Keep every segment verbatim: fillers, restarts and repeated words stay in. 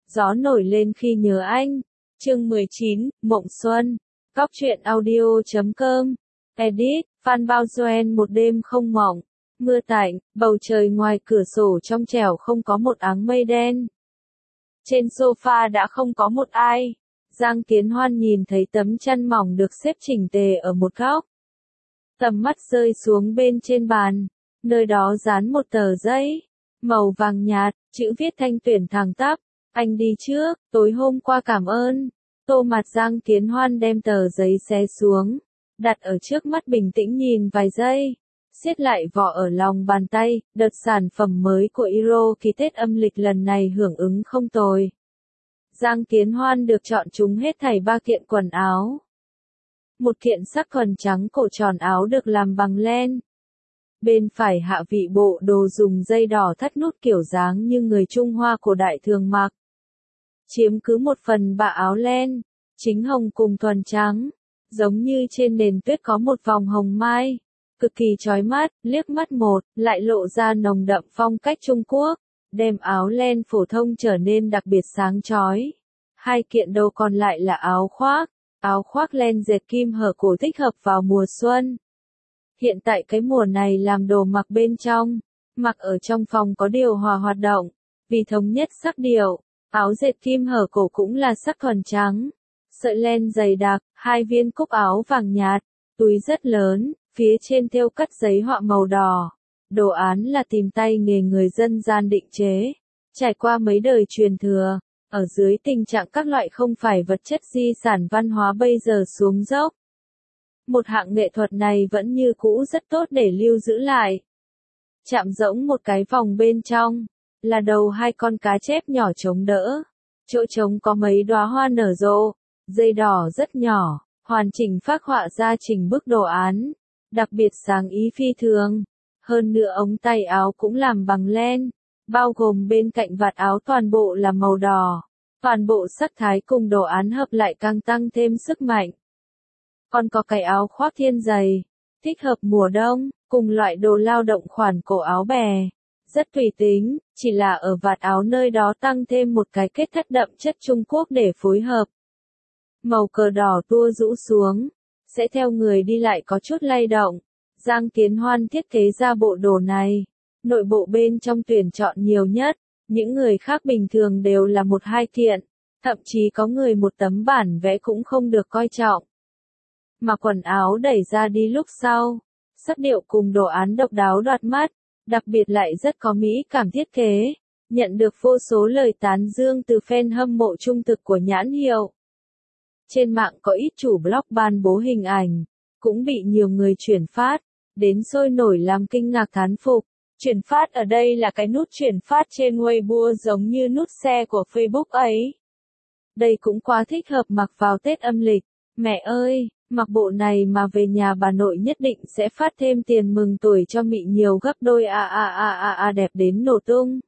Gió nổi lên khi nhớ anh. Chương mười chín, Mộng Xuân. Cóc truyện audio chấm com. Edit, Phan Bao Doen. Một đêm không mộng. Mưa tạnh, bầu trời ngoài cửa sổ trong trẻo không có một áng mây đen. Trên sofa đã không có một ai. Giang Kiến Hoan nhìn thấy tấm chăn mỏng được xếp chỉnh tề ở một góc. Tầm mắt rơi xuống bên trên bàn. Nơi đó dán một tờ giấy. Màu vàng nhạt, chữ viết thanh tuyển thẳng tắp. Anh đi trước, tối hôm qua cảm ơn. Tô mặt Giang Kiến Hoan đem tờ giấy xé xuống. Đặt ở trước mắt bình tĩnh nhìn vài giây. Siết lại vỏ ở lòng bàn tay, đợt sản phẩm mới của Iro kỳ Tết âm lịch lần này hưởng ứng không tồi. Giang Kiến Hoan được chọn chúng hết thảy ba kiện quần áo. Một kiện sắc thuần trắng cổ tròn áo được làm bằng len. Bên phải hạ vị bộ đồ dùng dây đỏ thắt nút kiểu dáng như người Trung Hoa cổ đại thường mặc. Chiếm cứ một phần bạ áo len, chính hồng cùng thuần trắng, giống như trên nền tuyết có một vòng hồng mai, cực kỳ chói mắt, liếc mắt một, lại lộ ra nồng đậm phong cách Trung Quốc, đem áo len phổ thông trở nên đặc biệt sáng chói. Hai kiện đồ còn lại là áo khoác, áo khoác len dệt kim hở cổ thích hợp vào mùa xuân. Hiện tại cái mùa này làm đồ mặc bên trong, mặc ở trong phòng có điều hòa hoạt động, vì thống nhất sắc điệu. Áo dệt kim hở cổ cũng là sắc thuần trắng, sợi len dày đặc, hai viên cúc áo vàng nhạt, túi rất lớn, phía trên thêu cắt giấy họa màu đỏ. Đồ án là tìm tay nghề người dân gian định chế, trải qua mấy đời truyền thừa, ở dưới tình trạng các loại không phải vật chất di sản văn hóa bây giờ xuống dốc. Một hạng nghệ thuật này vẫn như cũ rất tốt để lưu giữ lại. Chạm rỗng một cái vòng bên trong, là đầu hai con cá chép nhỏ chống đỡ. Chỗ trống có mấy đóa hoa nở rộ, dây đỏ rất nhỏ, hoàn chỉnh phác họa ra trình bức đồ án, đặc biệt sáng ý phi thường. Hơn nữa ống tay áo cũng làm bằng len, bao gồm bên cạnh vạt áo toàn bộ là màu đỏ. Toàn bộ sắc thái cùng đồ án hợp lại càng tăng thêm sức mạnh. Còn có cái áo khoác thiên dày, thích hợp mùa đông, cùng loại đồ lao động khoản cổ áo bè. Rất tùy tính, chỉ là ở vạt áo nơi đó tăng thêm một cái kết thắt đậm chất Trung Quốc để phối hợp. Màu cờ đỏ tua rũ xuống, sẽ theo người đi lại có chút lay động. Giang Kiến Hoan thiết kế ra bộ đồ này. Nội bộ bên trong tuyển chọn nhiều nhất, những người khác bình thường đều là một hai kiện, thậm chí có người một tấm bản vẽ cũng không được coi trọng. Mà quần áo đẩy ra đi lúc sau, sắc điệu cùng đồ án độc đáo đoạt mắt. Đặc biệt lại rất có mỹ cảm thiết kế, nhận được vô số lời tán dương từ fan hâm mộ trung thực của nhãn hiệu. Trên mạng có ít chủ blog ban bố hình ảnh, cũng bị nhiều người chuyển phát, đến sôi nổi làm kinh ngạc thán phục. Chuyển phát ở đây là cái nút chuyển phát trên Weibo giống như nút share của Facebook ấy. Đây cũng quá thích hợp mặc vào Tết âm lịch, mẹ ơi! Mặc bộ này mà về nhà bà nội nhất định sẽ phát thêm tiền mừng tuổi cho mị nhiều gấp đôi a a a a a đẹp đến nổ tung.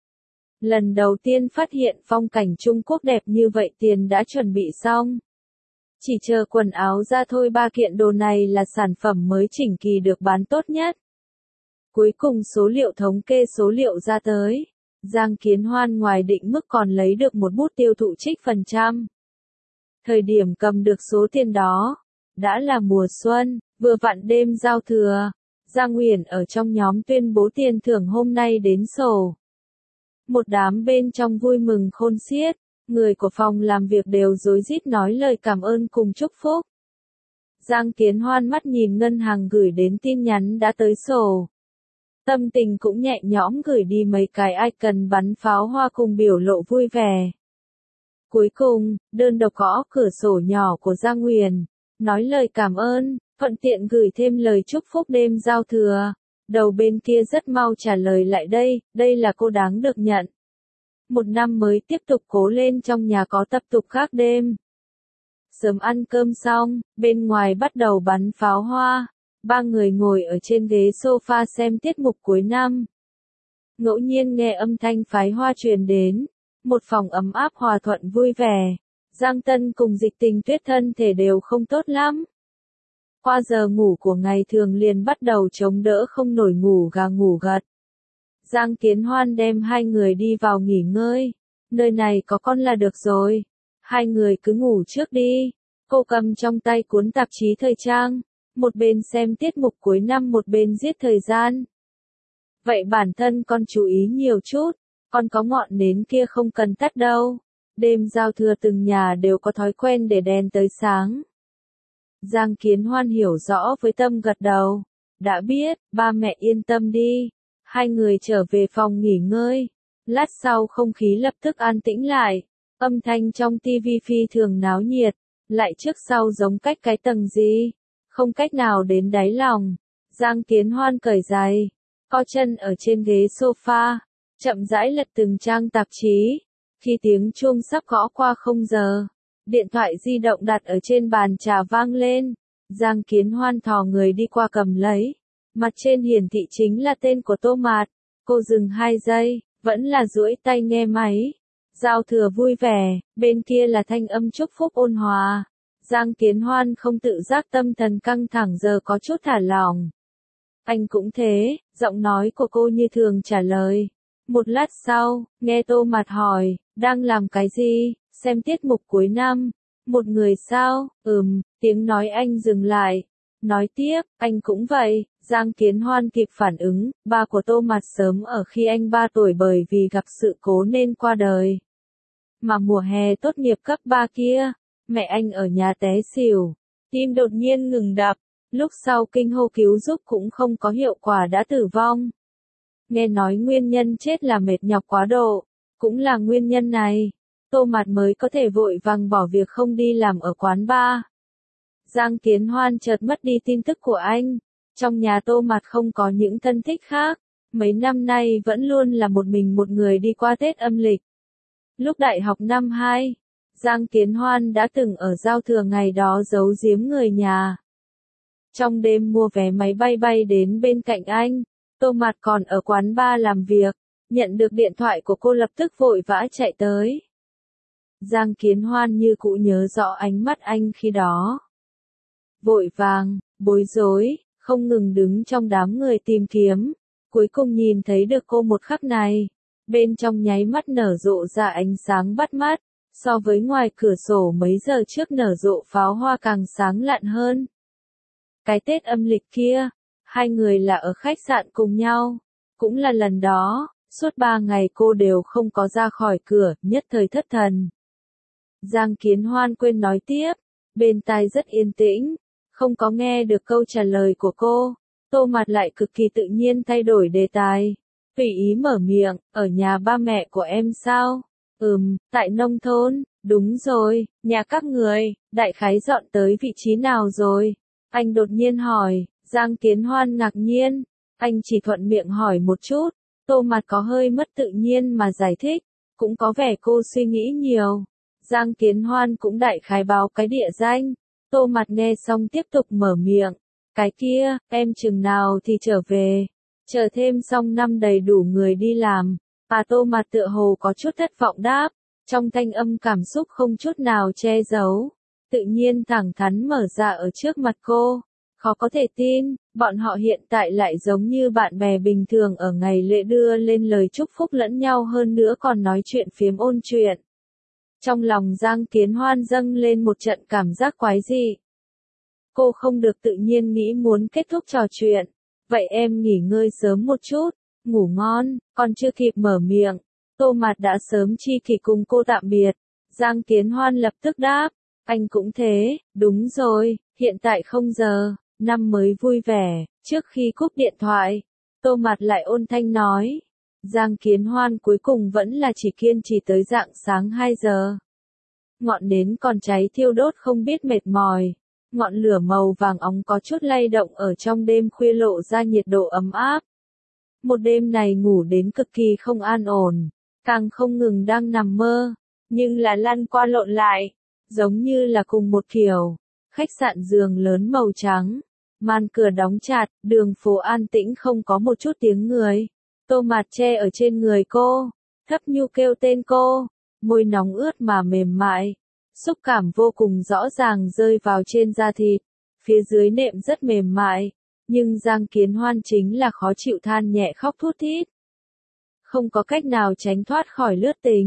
Lần đầu tiên phát hiện phong cảnh Trung Quốc đẹp như vậy tiền đã chuẩn bị xong. Chỉ chờ quần áo ra thôi. Ba kiện đồ này là sản phẩm mới chỉnh kỳ được bán tốt nhất. Cuối cùng số liệu thống kê số liệu ra tới. Giang Kiến Hoan ngoài định mức còn lấy được một bút tiêu thụ trích phần trăm. Thời điểm cầm được số tiền đó, đã là mùa xuân, vừa vặn đêm giao thừa. Giang Huyền ở trong nhóm tuyên bố tiền thưởng hôm nay đến sổ. Một đám bên trong vui mừng khôn xiết, người của phòng làm việc đều rối rít nói lời cảm ơn cùng chúc phúc. Giang Kiến Hoan mắt nhìn ngân hàng gửi đến tin nhắn đã tới sổ. Tâm tình cũng nhẹ nhõm gửi đi mấy cái icon bắn pháo hoa cùng biểu lộ vui vẻ. Cuối cùng, đơn độc gõ cửa sổ nhỏ của Giang Huyền. Nói lời cảm ơn, thuận tiện gửi thêm lời chúc phúc đêm giao thừa. Đầu bên kia rất mau trả lời lại đây, đây là cô đáng được nhận. Một năm mới tiếp tục cố lên, trong nhà có tập tục khác đêm. Sớm ăn cơm xong, bên ngoài bắt đầu bắn pháo hoa. Ba người ngồi ở trên ghế sofa xem tiết mục cuối năm. Ngẫu nhiên nghe âm thanh pháo hoa truyền đến. Một phòng ấm áp hòa thuận vui vẻ. Giang Tân cùng Dịch Tình Tuyết thân thể đều không tốt lắm. Qua giờ ngủ của ngày thường liền bắt đầu chống đỡ không nổi, ngủ gà ngủ gật. Giang Kiến Hoan đem hai người đi vào nghỉ ngơi. nơi này có con là được rồi. Hai người cứ ngủ trước đi. Cô cầm trong tay cuốn tạp chí thời trang, một bên xem tiết mục cuối năm một bên giết thời gian. Vậy bản thân con chú ý nhiều chút, con có ngọn nến kia không cần tắt đâu. Đêm giao thừa từng nhà đều có thói quen để đèn tới sáng. Giang Kiến Hoan hiểu rõ với Tâm gật đầu. Đã biết, ba mẹ yên tâm đi. Hai người trở về phòng nghỉ ngơi. Lát sau không khí lập tức an tĩnh lại. Âm thanh trong tivi phi thường náo nhiệt. Lại trước sau giống cách cái tầng gì. Không cách nào đến đáy lòng. Giang Kiến Hoan cởi giày. Co chân ở trên ghế sofa. Chậm rãi lật từng trang tạp chí. Khi tiếng chuông sắp gõ qua không giờ. Điện thoại di động đặt ở trên bàn trà vang lên. Giang Kiến Hoan thò người đi qua cầm lấy. Mặt trên hiển thị chính là tên của Tô Mạt. Cô dừng hai giây, vẫn là duỗi tay nghe máy. Giao thừa vui vẻ, bên kia là thanh âm chúc phúc ôn hòa. Giang Kiến Hoan không tự giác tâm thần căng thẳng giờ có chút thả lỏng. Anh cũng thế, giọng nói của cô như thường trả lời. Một lát sau, nghe Tô Mạt hỏi, đang làm cái gì, xem tiết mục cuối năm. Một người sao, ừm, tiếng nói anh dừng lại. Nói tiếp, anh cũng vậy. Giang Kiến Hoan kịp phản ứng, ba của Tô Mạt sớm ở khi anh ba tuổi bởi vì gặp sự cố nên qua đời. Mà mùa hè tốt nghiệp cấp ba kia, mẹ anh ở nhà té xỉu, tim đột nhiên ngừng đập, lúc sau kinh hô cứu giúp cũng không có hiệu quả đã tử vong. Nghe nói nguyên nhân chết là mệt nhọc quá độ, cũng là nguyên nhân này, Tô Mạt mới có thể vội vàng bỏ việc không đi làm ở quán bar. Giang Kiến Hoan chợt mất đi tin tức của anh. Trong nhà Tô Mạt không có những thân thích khác, mấy năm nay vẫn luôn là một mình một người đi qua Tết âm lịch. Lúc đại học năm hai, Giang Kiến Hoan đã từng ở giao thừa ngày đó giấu giếm người nhà. Trong đêm mua vé máy bay bay đến bên cạnh anh, Tô Mạt còn ở quán bar làm việc, nhận được điện thoại của cô lập tức vội vã chạy tới. Giang Kiến Hoan như cũ nhớ rõ ánh mắt anh khi đó. Vội vàng, bối rối, không ngừng đứng trong đám người tìm kiếm, cuối cùng nhìn thấy được cô một khắc này, bên trong nháy mắt nở rộ ra ánh sáng bắt mắt, so với ngoài cửa sổ mấy giờ trước nở rộ pháo hoa càng sáng lạn hơn. Cái Tết âm lịch kia, hai người là ở khách sạn cùng nhau, cũng là lần đó, suốt ba ngày cô đều không có ra khỏi cửa, nhất thời thất thần. Giang Kiến Hoan quên nói tiếp, bên tai rất yên tĩnh. Không có nghe được câu trả lời của cô, Tô Mạt lại cực kỳ tự nhiên thay đổi đề tài. Tùy ý mở miệng, ở nhà ba mẹ của em sao? Ừm, tại nông thôn, đúng rồi, nhà các người, đại khái dọn tới vị trí nào rồi? Anh đột nhiên hỏi, Giang Kiến Hoan ngạc nhiên, anh chỉ thuận miệng hỏi một chút, Tô Mạt có hơi mất tự nhiên mà giải thích, cũng có vẻ cô suy nghĩ nhiều. Giang Kiến Hoan cũng đại khái báo cái địa danh. Tô Mạt nghe xong tiếp tục mở miệng, cái kia, em chừng nào thì trở về, chờ thêm xong năm đầy đủ người đi làm. À Tô Mạt tựa hồ có chút thất vọng đáp, trong thanh âm cảm xúc không chút nào che giấu, tự nhiên thẳng thắn mở ra ở trước mặt cô. Khó có thể tin, bọn họ hiện tại lại giống như bạn bè bình thường ở ngày lễ đưa lên lời chúc phúc lẫn nhau hơn nữa còn nói chuyện phiếm ôn chuyện. Trong lòng Giang Kiến Hoan dâng lên một trận cảm giác quái dị. Cô không được tự nhiên nghĩ muốn kết thúc trò chuyện. Vậy em nghỉ ngơi sớm một chút, ngủ ngon, còn chưa kịp mở miệng. Tô Mạt đã sớm chi kỷ cùng cô tạm biệt. Giang Kiến Hoan lập tức đáp, anh cũng thế, đúng rồi, hiện tại không giờ, năm mới vui vẻ. Trước khi cúp điện thoại, Tô Mạt lại ôn thanh nói. Giang Kiến Hoan cuối cùng vẫn là chỉ kiên trì tới rạng sáng hai giờ. Ngọn nến còn cháy thiêu đốt không biết mệt mỏi. Ngọn lửa màu vàng óng có chút lay động ở trong đêm khuya lộ ra nhiệt độ ấm áp. Một đêm này ngủ đến cực kỳ không an ổn, càng không ngừng đang nằm mơ, nhưng là lăn qua lộn lại, giống như là cùng một kiểu. Khách sạn giường lớn màu trắng, màn cửa đóng chặt, đường phố an tĩnh không có một chút tiếng người. Tô Mạt che ở trên người cô, thấp nhu kêu tên cô, môi nóng ướt mà mềm mại, xúc cảm vô cùng rõ ràng rơi vào trên da thịt, phía dưới nệm rất mềm mại, nhưng Giang Kiến Hoan chính là khó chịu than nhẹ khóc thút thít. Không có cách nào tránh thoát khỏi lướt tình,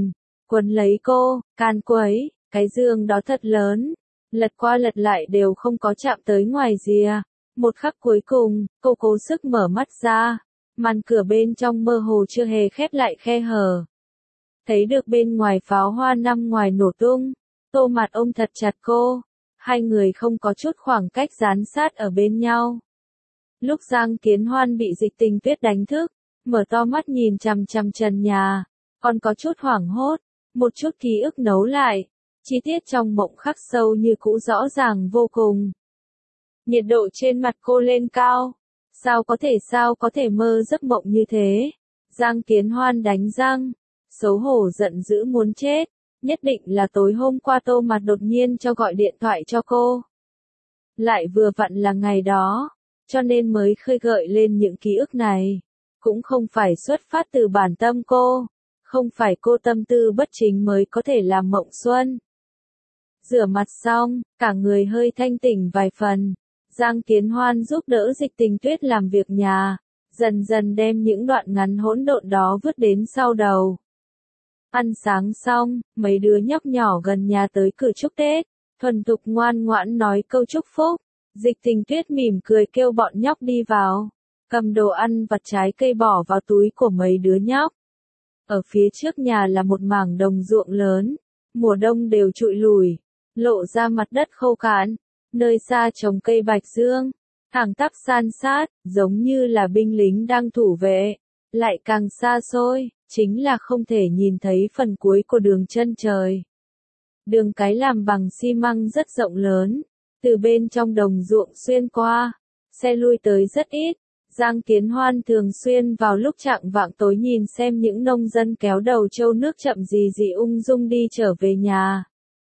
quấn lấy cô, can quấy, cái giường đó thật lớn, lật qua lật lại đều không có chạm tới ngoài rìa. Một khắc cuối cùng, cô cố sức mở mắt ra, màn cửa bên trong mơ hồ chưa hề khép lại khe hở. Thấy được bên ngoài pháo hoa năm ngoài nổ tung, Tô Mạt ôm thật chặt cô, hai người không có chút khoảng cách dán sát ở bên nhau. Lúc Giang Kiến Hoan bị Dịch Tình Tuyết đánh thức, mở to mắt nhìn chằm chằm trần nhà, còn có chút hoảng hốt, một chút ký ức nấu lại, chi tiết trong mộng khắc sâu như cũ rõ ràng vô cùng. Nhiệt độ trên mặt cô lên cao, sao có thể sao có thể mơ giấc mộng như thế. Giang Kiến Hoan đánh răng, xấu hổ giận dữ muốn chết, nhất định là tối hôm qua Tô Mạt đột nhiên cho gọi điện thoại cho cô. Lại vừa vặn là ngày đó, cho nên mới khơi gợi lên những ký ức này. Cũng không phải xuất phát từ bản tâm cô, không phải cô tâm tư bất chính mới có thể làm mộng xuân. Rửa mặt xong, cả người hơi thanh tỉnh vài phần, Giang Kiến Hoan giúp đỡ Dịch Tình Tuyết làm việc nhà, dần dần đem những đoạn ngắn hỗn độn đó vứt đến sau đầu. Ăn sáng xong, mấy đứa nhóc nhỏ gần nhà tới cửa chúc Tết, thuần thục ngoan ngoãn nói câu chúc phúc. Dịch Tình Tuyết mỉm cười kêu bọn nhóc đi vào, cầm đồ ăn vặt trái cây bỏ vào túi của mấy đứa nhóc. Ở phía trước nhà là một mảng đồng ruộng lớn, mùa đông đều trụi lùi, lộ ra mặt đất khô cạn, nơi xa trồng cây bạch dương, thẳng tắp san sát, giống như là binh lính đang thủ vệ. Lại càng xa xôi, chính là không thể nhìn thấy phần cuối của đường chân trời. Đường cái làm bằng xi măng rất rộng lớn, từ bên trong đồng ruộng xuyên qua, xe lui tới rất ít. Giang Kiến Hoan thường xuyên vào lúc chạng vạng tối nhìn xem những nông dân kéo đầu trâu nước chậm gì gì ung dung đi trở về nhà.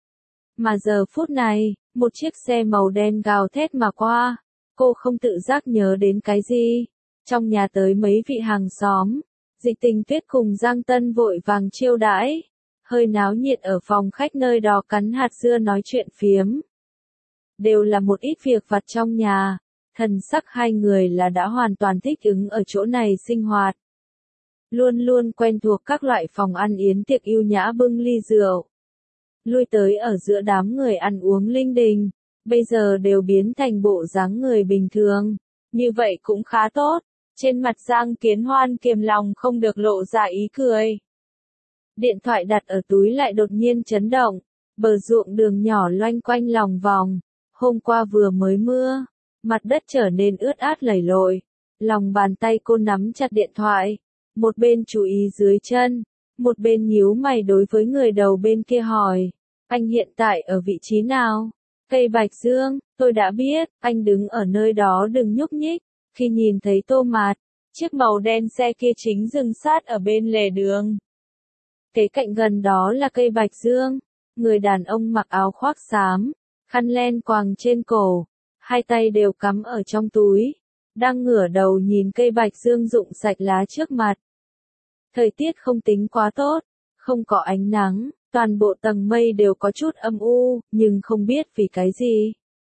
Mà giờ phút này, một chiếc xe màu đen gào thét mà qua, cô không tự giác nhớ đến cái gì. Trong nhà tới mấy vị hàng xóm, Dịch Tình Tuyết cùng Giang Tân vội vàng chiêu đãi, hơi náo nhiệt ở phòng khách nơi đó cắn hạt dưa nói chuyện phiếm. Đều là một ít việc vặt trong nhà, thần sắc hai người là đã hoàn toàn thích ứng ở chỗ này sinh hoạt. Luôn luôn quen thuộc các loại phòng ăn yến tiệc yêu nhã bưng ly rượu. Lui tới ở giữa đám người ăn uống linh đình, bây giờ đều biến thành bộ dáng người bình thường. Như vậy cũng khá tốt, trên mặt Giang Kiến Hoan kiềm lòng không được lộ ra ý cười. Điện thoại đặt ở túi lại đột nhiên chấn động, bờ ruộng đường nhỏ loanh quanh lòng vòng, hôm qua vừa mới mưa, mặt đất trở nên ướt át lầy lội, lòng bàn tay cô nắm chặt điện thoại, một bên chú ý dưới chân, một bên nhíu mày đối với người đầu bên kia hỏi, anh hiện tại ở vị trí nào? Cây Bạch Dương, tôi đã biết, anh đứng ở nơi đó đừng nhúc nhích. Khi nhìn thấy Tô Mạt, chiếc màu đen xe kia chính dừng sát ở bên lề đường. Kế cạnh gần đó là cây Bạch Dương, người đàn ông mặc áo khoác xám, khăn len quàng trên cổ, hai tay đều cắm ở trong túi, đang ngửa đầu nhìn cây Bạch Dương rụng sạch lá trước mặt. Thời tiết không tính quá tốt, không có ánh nắng, toàn bộ tầng mây đều có chút âm u, nhưng không biết vì cái gì.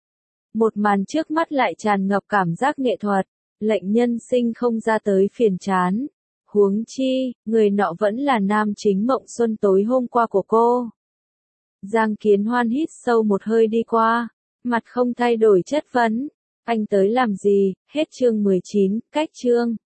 Một màn trước mắt lại tràn ngập cảm giác nghệ thuật, lệnh nhân sinh không ra tới phiền chán. Huống chi, người nọ vẫn là nam chính mộng xuân tối hôm qua của cô. Giang Kiến Hoan hít sâu một hơi đi qua, mặt không thay đổi chất vấn. Anh tới làm gì? Hết chương mười chín, cách chương.